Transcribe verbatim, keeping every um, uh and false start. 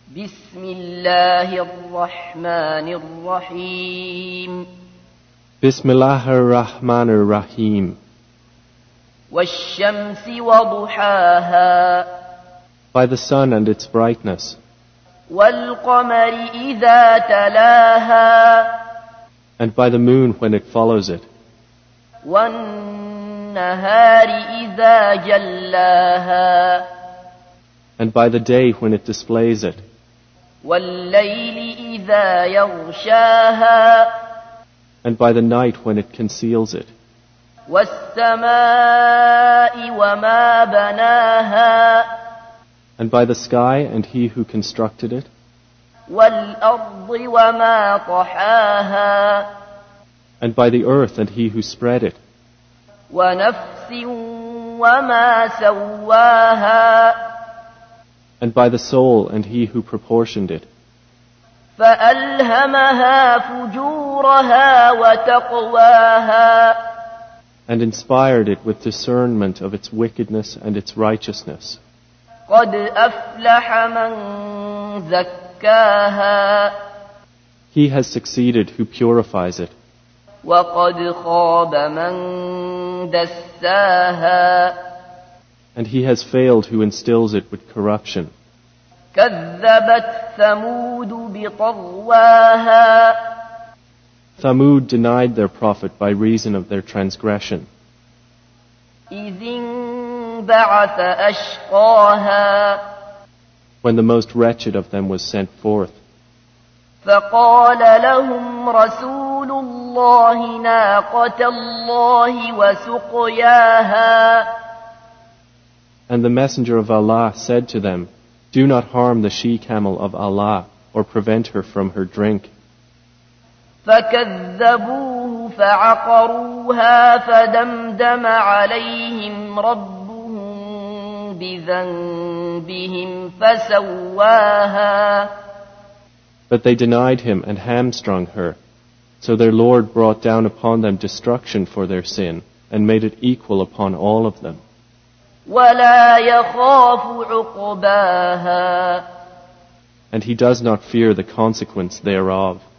بسم الله الرحمن الرحيم بسم الله الرحمن الرحيم والشمس وضحاها By the sun and its brightness, والقمر إذا تلاها and by the moon when it follows it, والنهار إذا جلاها and by the day when it displays it, والليل إذا يغشاها and by the night when it conceals it, والسماء وما بناها and by the sky and he who constructed it, والأرض وما طحاها and by the earth and he who spread it, ونفس وما سواها and by the soul and he who proportioned it, فألهمها فجورها وتقواها and inspired it with discernment of its wickedness and its righteousness. قد أفلح من زكاها He has succeeded who purifies it, وقد خاب من دساها and he has failed who instills it with corruption. كذبت ثمود بطغواها Thamud denied their prophet by reason of their transgression, إذ انبعث أشقاها when the most wretched of them was sent forth. فقال لهم رسول الله ناقة الله وسقياها And the messenger of Allah said to them, "Do not harm the she-camel of Allah or prevent her from her drink." فكذبوه فعقروها فدمدم عليهم ربهم بذنبهم فسواها But they denied him and hamstrung her. So their Lord brought down upon them destruction for their sin and made it equal upon all of them. ولا يخاف عقباها And he does not fear the consequence thereof.